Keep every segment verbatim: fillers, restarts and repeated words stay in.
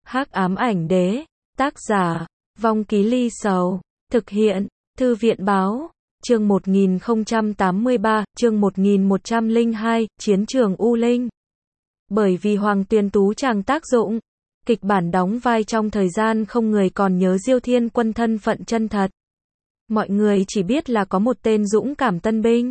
Hắc ám ảnh đế, tác giả, Vong Ký Ly Sầu, thực hiện, Thư viện báo, chương một nghìn không trăm tám mươi ba, chương một nghìn một trăm lẻ hai, Chiến trường U Linh. Bởi vì Hoàng Tuyền Tú chàng tác dụng, kịch bản đóng vai trong thời gian không người còn nhớ Diêu Thiên Quân thân phận chân thật. Mọi người chỉ biết là có một tên dũng cảm tân binh.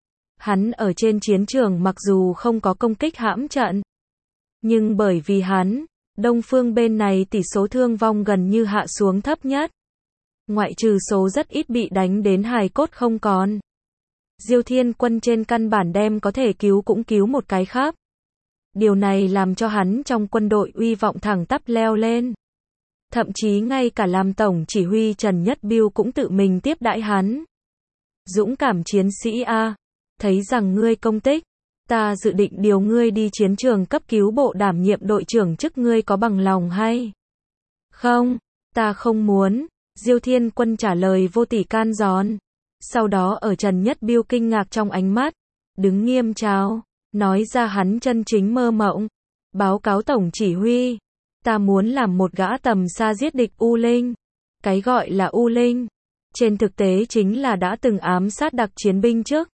Hắn ở trên chiến trường mặc dù không có công kích hãm trận, nhưng bởi vì hắn, Đông Phương bên này tỷ số thương vong gần như hạ xuống thấp nhất. Ngoại trừ số rất ít bị đánh đến hài cốt không còn. Diêu Thiên Quân trên căn bản đem có thể cứu cũng cứu một cái khắp. Điều này làm cho hắn trong quân đội uy vọng thẳng tắp leo lên. Thậm chí ngay cả làm tổng chỉ huy Trần Nhất Biêu cũng tự mình tiếp đãi hắn. Dũng cảm chiến sĩ A, thấy rằng ngươi công tích, ta dự định điều ngươi đi chiến trường cấp cứu bộ đảm nhiệm đội trưởng chức, ngươi có bằng lòng hay không? Ta không muốn, Diêu Thiên Quân trả lời vô tỷ can giòn. Sau đó ở Trần Nhất Biêu kinh ngạc trong ánh mắt, đứng nghiêm chào, nói ra hắn chân chính mơ mộng. Báo cáo tổng chỉ huy, ta muốn làm một gã tầm xa giết địch U Linh. Cái gọi là U Linh, trên thực tế chính là đã từng ám sát đặc chiến binh trước.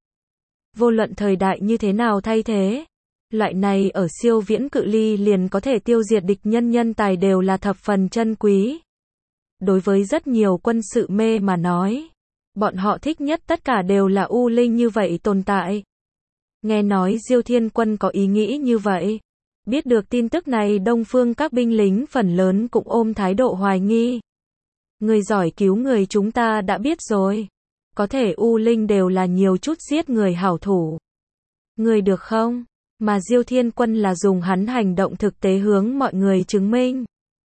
Vô luận thời đại như thế nào thay thế, loại này ở siêu viễn cự ly liền có thể tiêu diệt địch nhân nhân tài đều là thập phần chân quý. Đối với rất nhiều quân sự mê mà nói, bọn họ thích nhất tất cả đều là U Linh như vậy tồn tại. Nghe nói Diêu Thiên Quân có ý nghĩ như vậy. Biết được tin tức này, Đông Phương các binh lính phần lớn cũng ôm thái độ hoài nghi. Người giỏi cứu người chúng ta đã biết rồi. Có thể U Linh đều là nhiều chút giết người hảo thủ. Người được không? Mà Diêu Thiên Quân là dùng hắn hành động thực tế hướng mọi người chứng minh.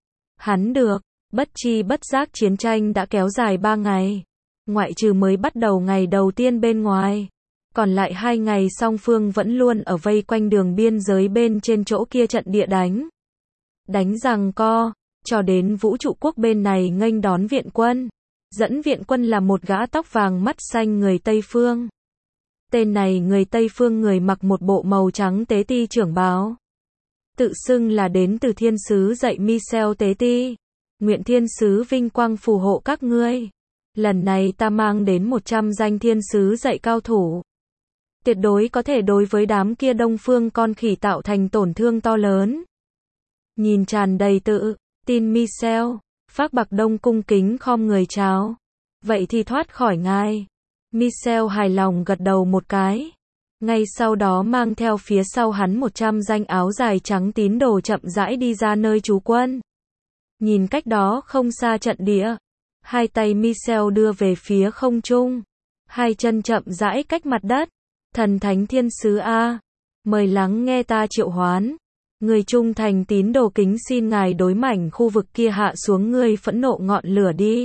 Hắn được. Bất chi bất giác chiến tranh đã kéo dài ba ngày. Ngoại trừ mới bắt đầu ngày đầu tiên bên ngoài. Còn lại hai ngày song phương vẫn luôn ở vây quanh đường biên giới bên trên chỗ kia trận địa đánh. Đánh giằng co, cho đến Vũ Trụ Quốc bên này nghênh đón viện quân. Dẫn viện quân là một gã tóc vàng mắt xanh người Tây Phương. Tên này người Tây Phương người mặc một bộ màu trắng tế ti trưởng bào. Tự xưng là đến từ thiên sứ dạy Michel tế ti. Nguyện thiên sứ vinh quang phù hộ các ngươi. Lần này ta mang đến một trăm danh thiên sứ dạy cao thủ. Tuyệt đối có thể đối với đám kia Đông Phương con khỉ tạo thành tổn thương to lớn. Nhìn tràn đầy tự tin Michel, Phác Bạc Đông cung kính khom người chào. Vậy thì thoát khỏi ngài. Michel hài lòng gật đầu một cái. Ngay sau đó mang theo phía sau hắn một trăm danh áo dài trắng tín đồ chậm rãi đi ra nơi trú quân. Nhìn cách đó không xa trận địa. Hai tay Michel đưa về phía không trung. Hai chân chậm rãi cách mặt đất. Thần thánh thiên sứ A, mời lắng nghe ta triệu hoán. Người trung thành tín đồ kính xin ngài đối mảnh khu vực kia hạ xuống ngươi phẫn nộ ngọn lửa đi.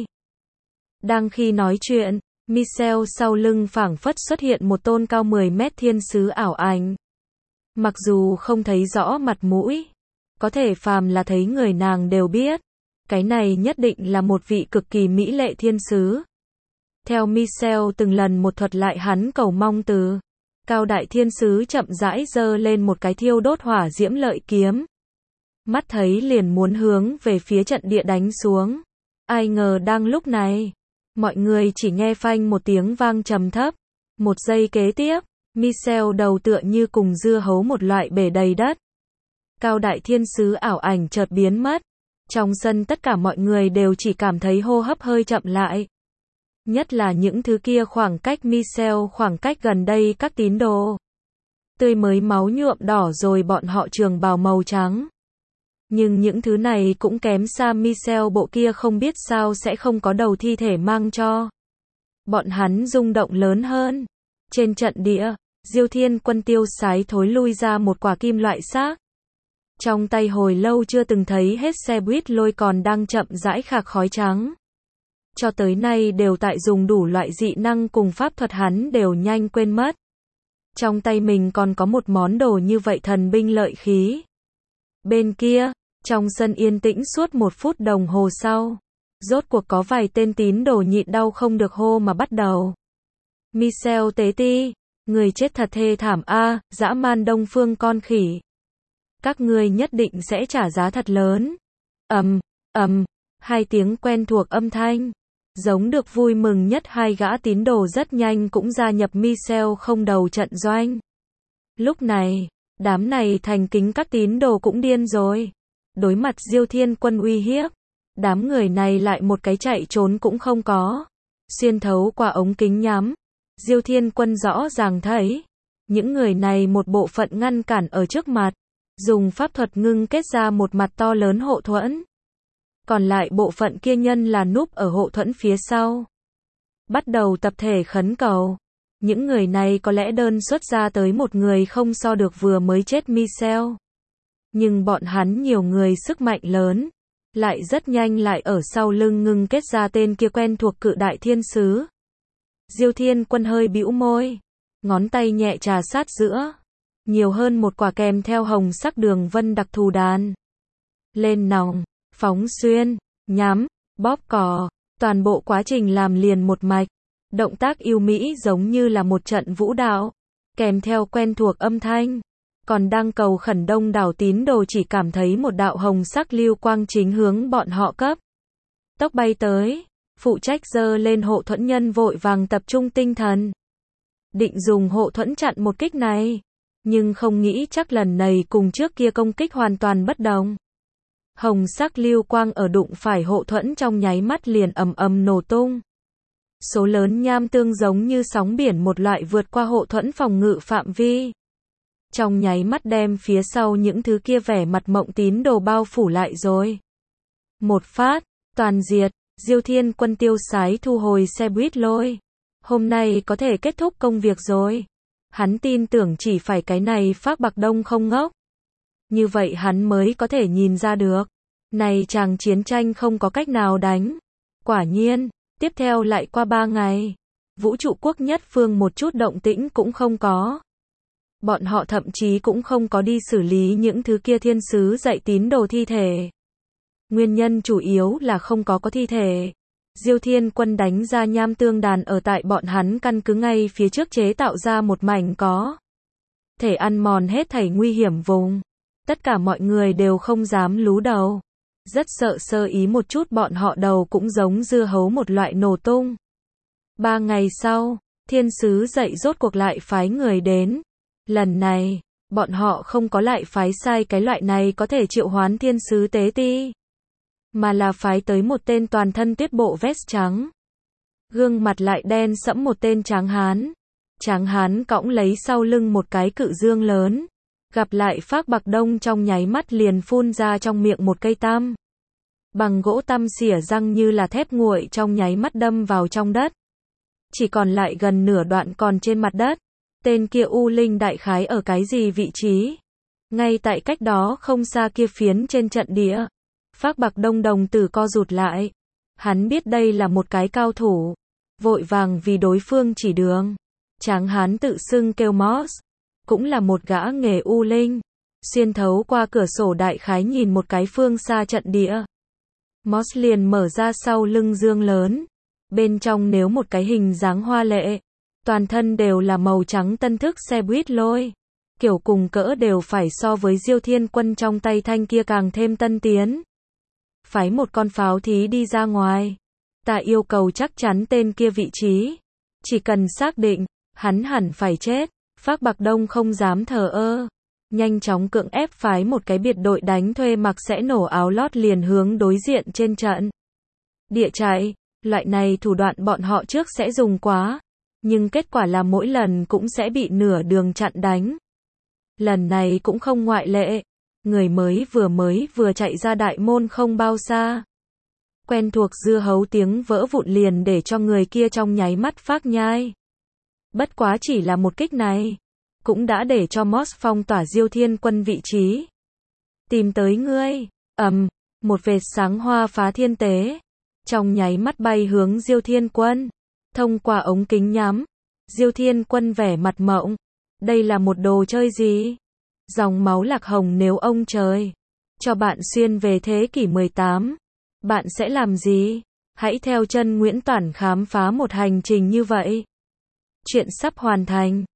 Đang khi nói chuyện, Michel sau lưng phảng phất xuất hiện một tôn cao mười mét thiên sứ ảo ảnh. Mặc dù không thấy rõ mặt mũi, có thể phàm là thấy người nàng đều biết. Cái này nhất định là một vị cực kỳ mỹ lệ thiên sứ. Theo Michel từng lần một thuật lại hắn cầu mong từ. Cao đại thiên sứ chậm rãi giơ lên một cái thiêu đốt hỏa diễm lợi kiếm. Mắt thấy liền muốn hướng về phía trận địa đánh xuống. Ai ngờ đang lúc này, mọi người chỉ nghe phanh một tiếng vang trầm thấp. Một giây kế tiếp, Michel đầu tựa như cùng dưa hấu một loại bể đầy đất. Cao đại thiên sứ ảo ảnh chợt biến mất. Trong sân tất cả mọi người đều chỉ cảm thấy hô hấp hơi chậm lại. Nhất là những thứ kia khoảng cách Michel khoảng cách gần đây các tín đồ. Tươi mới máu nhuộm đỏ rồi bọn họ trường bào màu trắng. Nhưng những thứ này cũng kém xa Michel bộ kia không biết sao sẽ không có đầu thi thể mang cho. Bọn hắn rung động lớn hơn. Trên trận địa, Diêu Thiên Quân tiêu sái thối lui ra một quả kim loại xác. Trong tay hồi lâu chưa từng thấy hết xe buýt lôi còn đang chậm rãi khạc khói trắng. Cho tới nay đều tại dùng đủ loại dị năng cùng pháp thuật hắn đều nhanh quên mất. Trong tay mình còn có một món đồ như vậy thần binh lợi khí. Bên kia, trong sân yên tĩnh suốt một phút đồng hồ sau. Rốt cuộc có vài tên tín đồ nhịn đau không được hô mà bắt đầu. Michel tế ti, người chết thật thê thảm a, dã man Đông Phương con khỉ. Các ngươi nhất định sẽ trả giá thật lớn. ầm, ầm, hai tiếng quen thuộc âm thanh. Giống được vui mừng nhất hai gã tín đồ rất nhanh cũng gia nhập Michel không đầu trận doanh. Lúc này, đám này thành kính các tín đồ cũng điên rồi. Đối mặt Diêu Thiên Quân uy hiếp, đám người này lại một cái chạy trốn cũng không có. Xuyên thấu qua ống kính nhắm, Diêu Thiên Quân rõ ràng thấy, những người này một bộ phận ngăn cản ở trước mặt, dùng pháp thuật ngưng kết ra một mặt to lớn hộ thuẫn. Còn lại bộ phận kia nhân là núp ở hộ thuẫn phía sau. Bắt đầu tập thể khấn cầu. Những người này có lẽ đơn xuất ra tới một người không so được vừa mới chết Michel. Nhưng bọn hắn nhiều người sức mạnh lớn, lại rất nhanh lại ở sau lưng ngưng kết ra tên kia quen thuộc cự đại thiên sứ. Diêu Thiên Quân hơi bĩu môi, ngón tay nhẹ trà sát giữa, nhiều hơn một quả kèm theo hồng sắc đường vân đặc thù đàn. Lên nòng, phóng xuyên, nhắm, bóp cò, toàn bộ quá trình làm liền một mạch. Động tác yêu mỹ giống như là một trận vũ đạo, kèm theo quen thuộc âm thanh. Còn đang cầu khẩn đông đảo tín đồ chỉ cảm thấy một đạo hồng sắc lưu quang chính hướng bọn họ cấp tốc bay tới. Phụ trách giơ lên hộ thuẫn nhân vội vàng tập trung tinh thần, định dùng hộ thuẫn chặn một kích này, nhưng không nghĩ chắc lần này cùng trước kia công kích hoàn toàn bất đồng. Hồng sắc lưu quang ở đụng phải hộ thuẫn trong nháy mắt liền ầm ầm nổ tung. Số lớn nham tương giống như sóng biển một loại vượt qua hộ thuẫn phòng ngự phạm vi. Trong nháy mắt đem phía sau những thứ kia vẻ mặt mộng tín đồ bao phủ lại rồi. Một phát, toàn diệt, Diêu Thiên Quân tiêu sái thu hồi xe buýt lôi. Hôm nay có thể kết thúc công việc rồi. Hắn tin tưởng chỉ phải cái này Phác Bạc Đông không ngốc. Như vậy hắn mới có thể nhìn ra được. Này chàng chiến tranh không có cách nào đánh. Quả nhiên, tiếp theo lại qua ba ngày. Vũ trụ quốc nhất phương một chút động tĩnh cũng không có. Bọn họ thậm chí cũng không có đi xử lý những thứ kia thiên sứ dạy tín đồ thi thể. Nguyên nhân chủ yếu là không có có thi thể. Diêu Thiên Quân đánh ra nham tương đàn ở tại bọn hắn căn cứ ngay phía trước chế tạo ra một mảnh có thể ăn mòn hết thảy nguy hiểm vùng. Tất cả mọi người đều không dám lú đầu. Rất sợ sơ ý một chút bọn họ đầu cũng giống dưa hấu một loại nổ tung. Ba ngày sau, thiên sứ dạy rốt cuộc lại phái người đến. Lần này, bọn họ không có lại phái sai cái loại này có thể triệu hoán thiên sứ tế ti, mà là phái tới một tên toàn thân tuyết bộ vest trắng. Gương mặt lại đen sẫm một tên tráng hán. Tráng hán cõng lấy sau lưng một cái cự dương lớn. Gặp lại Phác Bạc Đông trong nháy mắt liền phun ra trong miệng một cây tăm. Bằng gỗ tăm xỉa răng như là thép nguội trong nháy mắt đâm vào trong đất. Chỉ còn lại gần nửa đoạn còn trên mặt đất. Tên kia U Linh đại khái ở cái gì vị trí? Ngay tại cách đó không xa kia phiến trên trận địa. Phác Bạc Đông đồng tử co rụt lại. Hắn biết đây là một cái cao thủ. Vội vàng vì đối phương chỉ đường. Tráng hán tự xưng kêu Moss. Cũng là một gã nghề U Linh. Xuyên thấu qua cửa sổ đại khái nhìn một cái phương xa trận địa. Moss liền mở ra sau lưng dương lớn. Bên trong nếu một cái hình dáng hoa lệ. Toàn thân đều là màu trắng tân thức xe buýt lôi. Kiểu cùng cỡ đều phải so với Diêu Thiên Quân trong tay thanh kia càng thêm tân tiến. Phái một con pháo thí đi ra ngoài. Ta yêu cầu chắc chắn tên kia vị trí. Chỉ cần xác định, hắn hẳn phải chết. Phác Bạc Đông không dám thờ ơ. Nhanh chóng cưỡng ép phái một cái biệt đội đánh thuê mặc sẽ nổ áo lót liền hướng đối diện trên trận địa chạy. Loại này thủ đoạn bọn họ trước sẽ dùng quá. Nhưng kết quả là mỗi lần cũng sẽ bị nửa đường chặn đánh. Lần này cũng không ngoại lệ. Người mới vừa mới vừa chạy ra đại môn không bao xa. Quen thuộc dưa hấu tiếng vỡ vụn liền để cho người kia trong nháy mắt phát nhai. Bất quá chỉ là một kích này. Cũng đã để cho Moss phong tỏa Diêu Thiên Quân vị trí. Tìm tới ngươi. Ầm, một vệt sáng hoa phá thiên tế. Trong nháy mắt bay hướng Diêu Thiên Quân. Thông qua ống kính nhắm. Diêu Thiên Quân vẻ mặt mộng. Đây là một đồ chơi gì? Dòng máu lạc hồng nếu ông trời cho bạn xuyên về thế kỷ mười tám. Bạn sẽ làm gì? Hãy theo chân Nguyễn Toản khám phá một hành trình như vậy. Chuyện sắp hoàn thành.